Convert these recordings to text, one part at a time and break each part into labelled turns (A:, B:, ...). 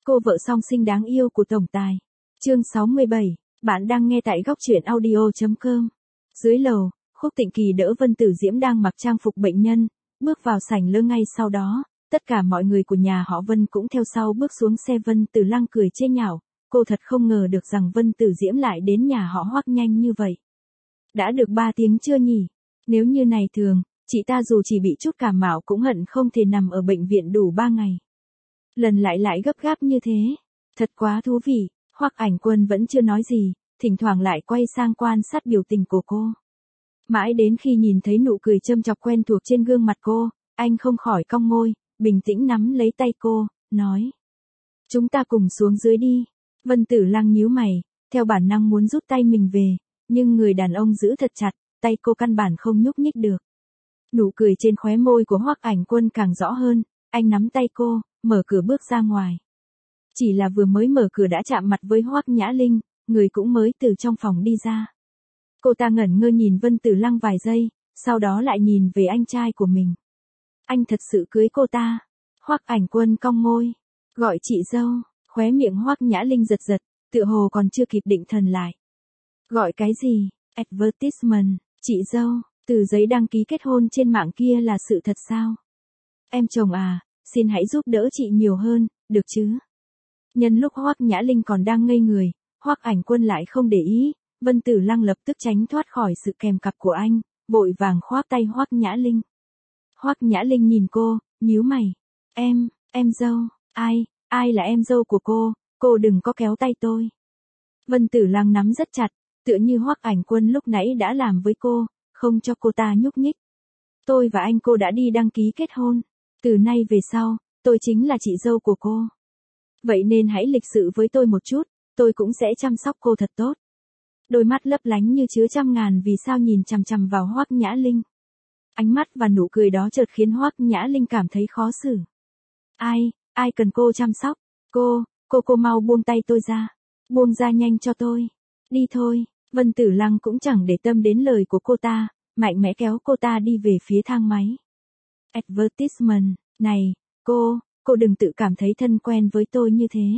A: Cô vợ song sinh đáng yêu của tổng tài. Chương 67, bạn đang nghe tại góc truyện audio.com. Dưới lầu, Khúc Tịnh Kỳ đỡ Vân Tử Diễm đang mặc trang phục bệnh nhân, bước vào sảnh lơ ngay sau đó, tất cả mọi người của nhà họ Vân cũng theo sau bước xuống xe. Vân Tử Lăng cười chê nhạo, cô thật không ngờ được rằng Vân Tử Diễm lại đến nhà họ Hoắc nhanh như vậy. Đã được 3 tiếng chưa nhỉ? Nếu như này thường, chị ta dù chỉ bị chút cảm mạo cũng hận không thể nằm ở bệnh viện đủ 3 ngày. Lần lại gấp gáp như thế. Thật quá thú vị. Hoắc Ảnh Quân vẫn chưa nói gì, thỉnh thoảng lại quay sang quan sát biểu tình của cô. Mãi đến khi nhìn thấy nụ cười châm chọc quen thuộc trên gương mặt cô, anh không khỏi cong môi, bình tĩnh nắm lấy tay cô, nói. Chúng ta cùng xuống dưới đi. Vân Tử Lăng nhíu mày, theo bản năng muốn rút tay mình về, nhưng người đàn ông giữ thật chặt, tay cô căn bản không nhúc nhích được. Nụ cười trên khóe môi của Hoắc Ảnh Quân càng rõ hơn, anh nắm tay cô, mở cửa bước ra ngoài. Chỉ là vừa mới mở cửa đã chạm mặt với Hoắc Nhã Linh, người cũng mới từ trong phòng đi ra. Cô ta ngẩn ngơ nhìn Vân Tử Lăng vài giây, sau đó lại nhìn về anh trai của mình. Anh thật sự cưới cô ta. Hoắc Ảnh Quân cong môi, gọi chị dâu, khóe miệng Hoắc Nhã Linh giật giật, tựa hồ còn chưa kịp định thần lại. Gọi cái gì? Advertisement, chị dâu, từ giấy đăng ký kết hôn trên mạng kia là sự thật sao? Em chồng à, xin hãy giúp đỡ chị nhiều hơn, được chứ? Nhân lúc Hoắc Nhã Linh còn đang ngây người, Hoắc Ảnh Quân lại không để ý, Vân Tử Lăng lập tức tránh thoát khỏi sự kèm cặp của anh, vội vàng khoác tay Hoắc Nhã Linh. Hoắc Nhã Linh nhìn cô, nhíu mày. Em dâu, ai là em dâu của cô đừng có kéo tay tôi. Vân Tử Lăng nắm rất chặt, tựa như Hoắc Ảnh Quân lúc nãy đã làm với cô, không cho cô ta nhúc nhích. Tôi và anh cô đã đi đăng ký kết hôn, từ nay về sau, tôi chính là chị dâu của cô. Vậy nên hãy lịch sự với tôi một chút, tôi cũng sẽ chăm sóc cô thật tốt. Đôi mắt lấp lánh như chứa trăm ngàn vì sao nhìn chằm chằm vào Hoắc Nhã Linh. Ánh mắt và nụ cười đó chợt khiến Hoắc Nhã Linh cảm thấy khó xử. Ai cần cô chăm sóc? Cô mau buông tay tôi ra. Buông ra nhanh cho tôi. Đi thôi. Vân Tử Lăng cũng chẳng để tâm đến lời của cô ta, mạnh mẽ kéo cô ta đi về phía thang máy. Advertisement, này, cô đừng tự cảm thấy thân quen với tôi như thế.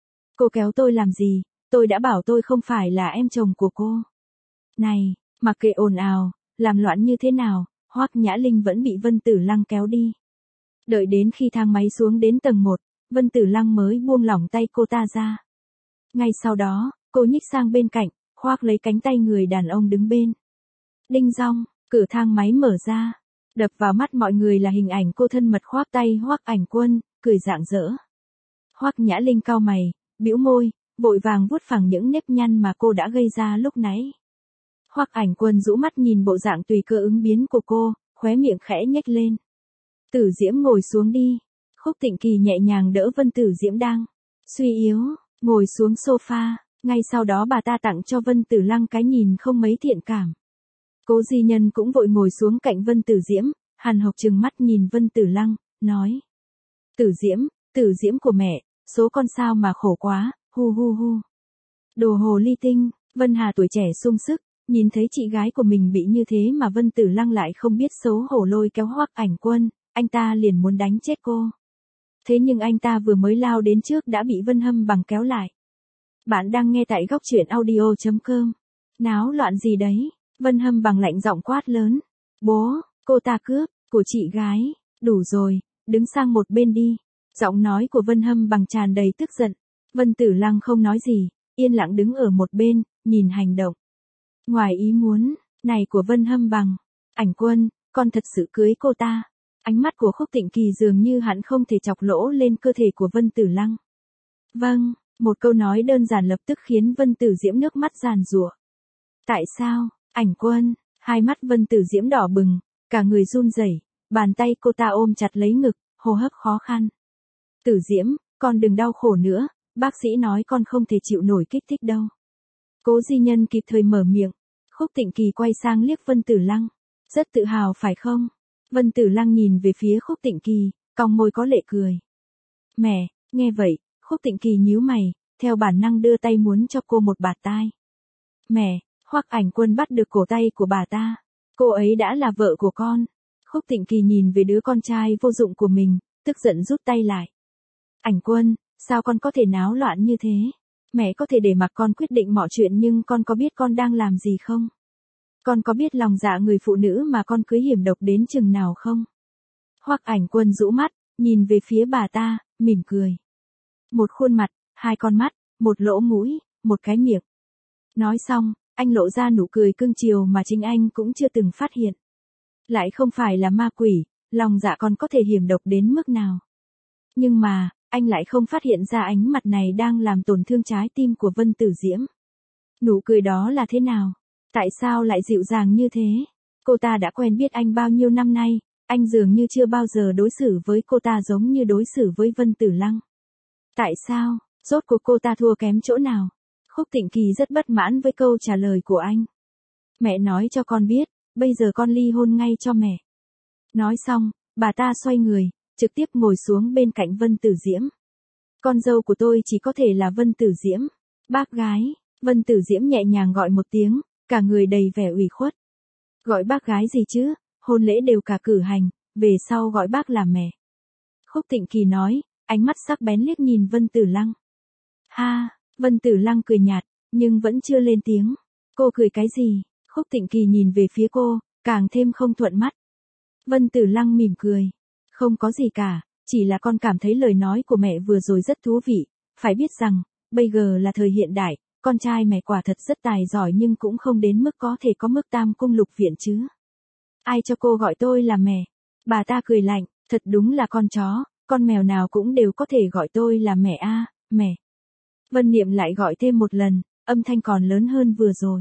A: Cô kéo tôi làm gì? Tôi đã bảo tôi không phải là em chồng của cô. Này, mặc kệ ồn ào, làm loạn như thế nào, Hoắc Nhã Linh vẫn bị Vân Tử Lăng kéo đi. Đợi đến khi thang máy xuống đến tầng 1, Vân Tử Lăng mới buông lỏng tay cô ta ra. Ngay sau đó, cô nhích sang bên cạnh, khoác lấy cánh tay người đàn ông đứng bên. Đinh dong, cửa thang máy mở ra. Đập vào mắt mọi người là hình ảnh cô thân mật khoác tay Hoắc Ảnh Quân, cười rạng rỡ. Hoắc Nhã Linh cau mày, bĩu môi, vội vàng vuốt phẳng những nếp nhăn mà cô đã gây ra lúc nãy. Hoắc Ảnh Quân rũ mắt nhìn bộ dạng tùy cơ ứng biến của cô, khóe miệng khẽ nhếch lên. Tử Diễm ngồi xuống đi. Khúc Tịnh Kỳ nhẹ nhàng đỡ Vân Tử Diễm đang suy yếu, ngồi xuống sofa, ngay sau đó bà ta tặng cho Vân Tử Lăng cái nhìn không mấy thiện cảm. Cố Di Nhân cũng vội ngồi xuống cạnh Vân Tử Diễm, hằn học trừng mắt nhìn Vân Tử Lăng, nói. Tử Diễm của mẹ, số con sao mà khổ quá, hu hu hu. Đồ hồ ly tinh. Vân Hà tuổi trẻ sung sức, nhìn thấy chị gái của mình bị như thế mà Vân Tử Lăng lại không biết xấu hổ lôi kéo Hoắc Ảnh Quân, anh ta liền muốn đánh chết cô. Thế nhưng anh ta vừa mới lao đến trước đã bị Vân Hâm Bằng kéo lại. Bạn đang nghe tại góc truyện audio.com. Náo loạn gì đấy? Vân Hâm Bằng lạnh giọng quát lớn. Bố, cô ta cướp của chị gái, đủ rồi, đứng sang một bên đi. Giọng nói của Vân Hâm Bằng tràn đầy tức giận. Vân Tử Lăng không nói gì, yên lặng đứng ở một bên, nhìn hành động ngoài ý muốn này của Vân Hâm Bằng. Ảnh Quân, con thật sự cưới cô ta. Ánh mắt của Khúc Tịnh Kỳ dường như hắn không thể chọc lỗ lên cơ thể của Vân Tử Lăng. Vâng, một câu nói đơn giản lập tức khiến Vân Tử Diễm nước mắt giàn giụa. Tại sao? Ảnh Quân, hai mắt Vân Tử Diễm đỏ bừng, cả người run rẩy, bàn tay cô ta ôm chặt lấy ngực, hô hấp khó khăn. Tử Diễm, con đừng đau khổ nữa, bác sĩ nói con không thể chịu nổi kích thích đâu. Cố Di Nhân kịp thời mở miệng. Khúc Tịnh Kỳ quay sang liếc Vân Tử Lăng. Rất tự hào phải không? Vân Tử Lăng nhìn về phía Khúc Tịnh Kỳ, cong môi có lệ cười. Mẹ, nghe vậy, Khúc Tịnh Kỳ nhíu mày, theo bản năng đưa tay muốn cho cô một bạt tai. Mẹ, Hoắc Ảnh Quân bắt được cổ tay của bà ta. Cô ấy đã là vợ của con. Khúc Tịnh Kỳ nhìn về đứa con trai vô dụng của mình, tức giận rút tay lại. Ảnh Quân, sao con có thể náo loạn như thế? Mẹ có thể để mặc con quyết định mọi chuyện nhưng con có biết con đang làm gì không? Con có biết lòng dạ người phụ nữ mà con cưới hiểm độc đến chừng nào không? Hoắc Ảnh Quân rũ mắt, nhìn về phía bà ta, mỉm cười. Một khuôn mặt, hai con mắt, một lỗ mũi, một cái miệng. Nói xong, anh lộ ra nụ cười cưng chiều mà chính anh cũng chưa từng phát hiện. Lại không phải là ma quỷ, lòng dạ còn có thể hiểm độc đến mức nào. Nhưng mà, anh lại không phát hiện ra ánh mặt này đang làm tổn thương trái tim của Vân Tử Diễm. Nụ cười đó là thế nào? Tại sao lại dịu dàng như thế? Cô ta đã quen biết anh bao nhiêu năm nay, anh dường như chưa bao giờ đối xử với cô ta giống như đối xử với Vân Tử Lăng. Tại sao? Rốt cuộc cô ta thua kém chỗ nào? Khúc Tịnh Kỳ rất bất mãn với câu trả lời của anh. Mẹ nói cho con biết, bây giờ con ly hôn ngay cho mẹ. Nói xong, bà ta xoay người, trực tiếp ngồi xuống bên cạnh Vân Tử Diễm. Con dâu của tôi chỉ có thể là Vân Tử Diễm. Bác gái, Vân Tử Diễm nhẹ nhàng gọi một tiếng, cả người đầy vẻ ủy khuất. Gọi bác gái gì chứ, hôn lễ đều cả cử hành, về sau gọi bác là mẹ. Khúc Tịnh Kỳ nói, ánh mắt sắc bén liếc nhìn Vân Tử Lăng. Ha, Vân Tử Lăng cười nhạt, nhưng vẫn chưa lên tiếng. Cô cười cái gì? Khúc Tịnh Kỳ nhìn về phía cô, càng thêm không thuận mắt. Vân Tử Lăng mỉm cười. Không có gì cả, chỉ là con cảm thấy lời nói của mẹ vừa rồi rất thú vị. Phải biết rằng, bây giờ là thời hiện đại, con trai mẹ quả thật rất tài giỏi nhưng cũng không đến mức có thể có mức tam cung lục viện chứ. Ai cho cô gọi tôi là mẹ? Bà ta cười lạnh, thật đúng là con chó, con mèo nào cũng đều có thể gọi tôi là mẹ a, mẹ. Vân Niệm lại gọi thêm một lần, âm thanh còn lớn hơn vừa rồi.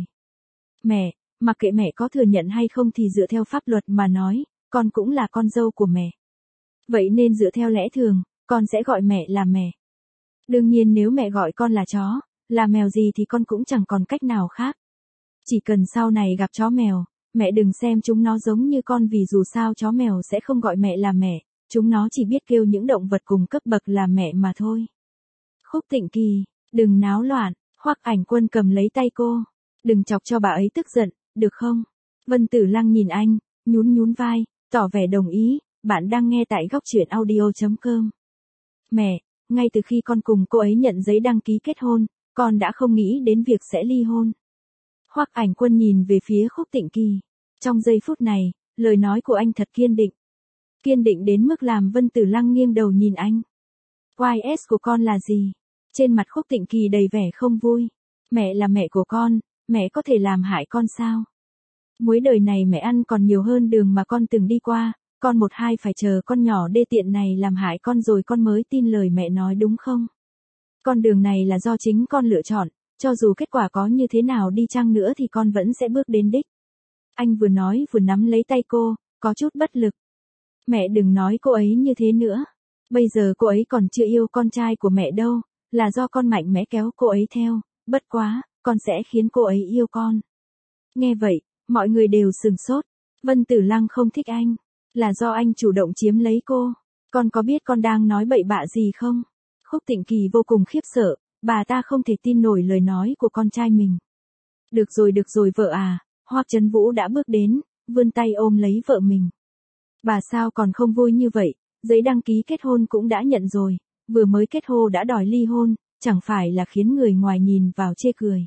A: Mẹ, mặc kệ mẹ có thừa nhận hay không thì dựa theo pháp luật mà nói, con cũng là con dâu của mẹ. Vậy nên dựa theo lẽ thường, con sẽ gọi mẹ là mẹ. Đương nhiên nếu mẹ gọi con là chó, là mèo gì thì con cũng chẳng còn cách nào khác. Chỉ cần sau này gặp chó mèo, mẹ đừng xem chúng nó giống như con vì dù sao chó mèo sẽ không gọi mẹ là mẹ, chúng nó chỉ biết kêu những động vật cùng cấp bậc là mẹ mà thôi. Khúc Tịnh Kỳ, đừng náo loạn, Hoắc Ảnh Quân cầm lấy tay cô. Đừng chọc cho bà ấy tức giận, được không? Vân Tử Lăng nhìn anh, nhún nhún vai, tỏ vẻ đồng ý, bạn đang nghe tại góc truyện audio.com. Mẹ, ngay từ khi con cùng cô ấy nhận giấy đăng ký kết hôn, con đã không nghĩ đến việc sẽ ly hôn. Hoắc Ảnh Quân nhìn về phía Khúc Tịnh Kỳ. Trong giây phút này, lời nói của anh thật kiên định. Kiên định đến mức làm Vân Tử Lăng nghiêng đầu nhìn anh. YS của con là gì? Trên mặt Khúc Tịnh Kỳ đầy vẻ không vui. Mẹ là mẹ của con, mẹ có thể làm hại con sao? Muối đời này mẹ ăn còn nhiều hơn đường mà con từng đi qua, con một hai phải chờ con nhỏ đê tiện này làm hại con rồi con mới tin lời mẹ nói đúng không? Con đường này là do chính con lựa chọn, cho dù kết quả có như thế nào đi chăng nữa thì con vẫn sẽ bước đến đích. Anh vừa nói vừa nắm lấy tay cô, có chút bất lực. Mẹ đừng nói cô ấy như thế nữa. Bây giờ cô ấy còn chưa yêu con trai của mẹ đâu, là do con mạnh mẽ kéo cô ấy theo, bất quá, con sẽ khiến cô ấy yêu con. Nghe vậy, mọi người đều sừng sốt. Vân Tử Lăng không thích anh, là do anh chủ động chiếm lấy cô. Con có biết con đang nói bậy bạ gì không? Khúc Tịnh Kỳ vô cùng khiếp sợ, bà ta không thể tin nổi lời nói của con trai mình. Được rồi vợ à, Hoắc Trấn Vũ đã bước đến, vươn tay ôm lấy vợ mình. Bà sao còn không vui như vậy, giấy đăng ký kết hôn cũng đã nhận rồi, vừa mới kết hôn đã đòi ly hôn, chẳng phải là khiến người ngoài nhìn vào chê cười.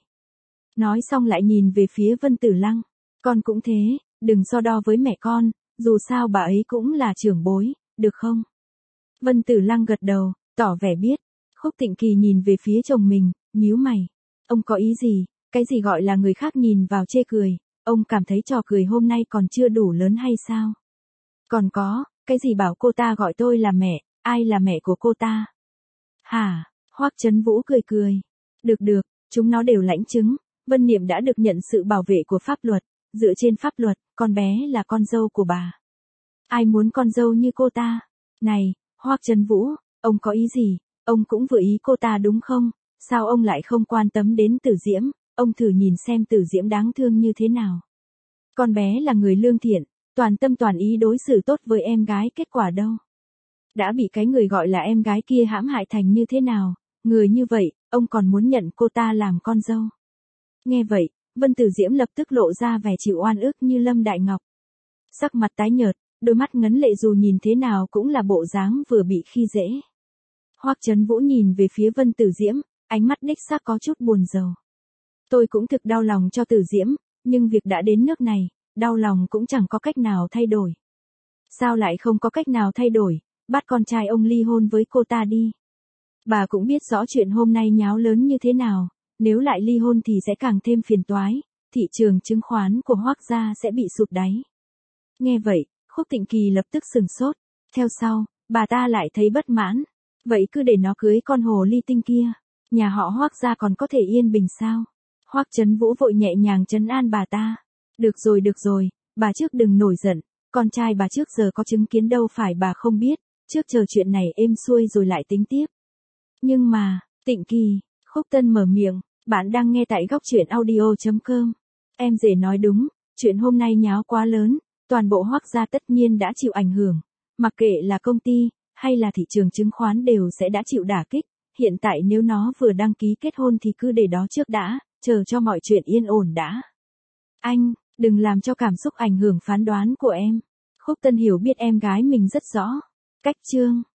A: Nói xong lại nhìn về phía Vân Tử Lăng, con cũng thế, đừng so đo với mẹ con, dù sao bà ấy cũng là trưởng bối, được không? Vân Tử Lăng gật đầu, tỏ vẻ biết. Khúc Tịnh Kỳ nhìn về phía chồng mình, nhíu mày. Ông có ý gì? Cái gì gọi là người khác nhìn vào chê cười? Ông cảm thấy trò cười hôm nay còn chưa đủ lớn hay sao? Còn có, cái gì bảo cô ta gọi tôi là mẹ, ai là mẹ của cô ta? Hả? Hoắc Trấn Vũ cười cười. Được, chúng nó đều lãnh chứng. Vân Niệm đã được nhận sự bảo vệ của pháp luật. Dựa trên pháp luật, con bé là con dâu của bà. Ai muốn con dâu như cô ta? Này, Hoắc Trấn Vũ, ông có ý gì? Ông cũng vừa ý cô ta đúng không? Sao ông lại không quan tâm đến Tử Diễm? Ông thử nhìn xem Tử Diễm đáng thương như thế nào. Con bé là người lương thiện, toàn tâm toàn ý đối xử tốt với em gái, kết quả đâu? Đã bị cái người gọi là em gái kia hãm hại thành như thế nào? Người như vậy, ông còn muốn nhận cô ta làm con dâu. Nghe vậy, Vân Tử Diễm lập tức lộ ra vẻ chịu oan ức như Lâm Đại Ngọc. Sắc mặt tái nhợt, đôi mắt ngấn lệ dù nhìn thế nào cũng là bộ dáng vừa bị khi dễ. Hoắc Chấn Vũ nhìn về phía Vân Tử Diễm, ánh mắt đích xác có chút buồn rầu. Tôi cũng thực đau lòng cho Tử Diễm, nhưng việc đã đến nước này, đau lòng cũng chẳng có cách nào thay đổi. Sao lại không có cách nào thay đổi, bắt con trai ông ly hôn với cô ta đi. Bà cũng biết rõ chuyện hôm nay nháo lớn như thế nào, nếu lại ly hôn thì sẽ càng thêm phiền toái, thị trường chứng khoán của Hoắc gia sẽ bị sụt đáy. Nghe vậy, Khúc Tịnh Kỳ lập tức sừng sốt, theo sau, bà ta lại thấy bất mãn. Vậy cứ để nó cưới con hồ ly tinh kia, nhà họ Hoắc gia còn có thể yên bình sao? Hoắc Chấn Vũ vội nhẹ nhàng trấn an bà ta. Được rồi, bà trước đừng nổi giận, con trai bà trước giờ có chứng kiến đâu phải bà không biết, trước chờ chuyện này êm xuôi rồi lại tính tiếp. Nhưng mà, Tịnh Kỳ, Khúc Tân mở miệng, bạn đang nghe tại góc truyện audio.com. Em rể nói đúng, chuyện hôm nay nháo quá lớn, toàn bộ Hoắc gia tất nhiên đã chịu ảnh hưởng, mặc kệ là công ty, hay là thị trường chứng khoán đều sẽ đã chịu đả kích, hiện tại nếu nó vừa đăng ký kết hôn thì cứ để đó trước đã, chờ cho mọi chuyện yên ổn đã. Anh, đừng làm cho cảm xúc ảnh hưởng phán đoán của em. Khúc Tân hiểu biết em gái mình rất rõ. Cách chương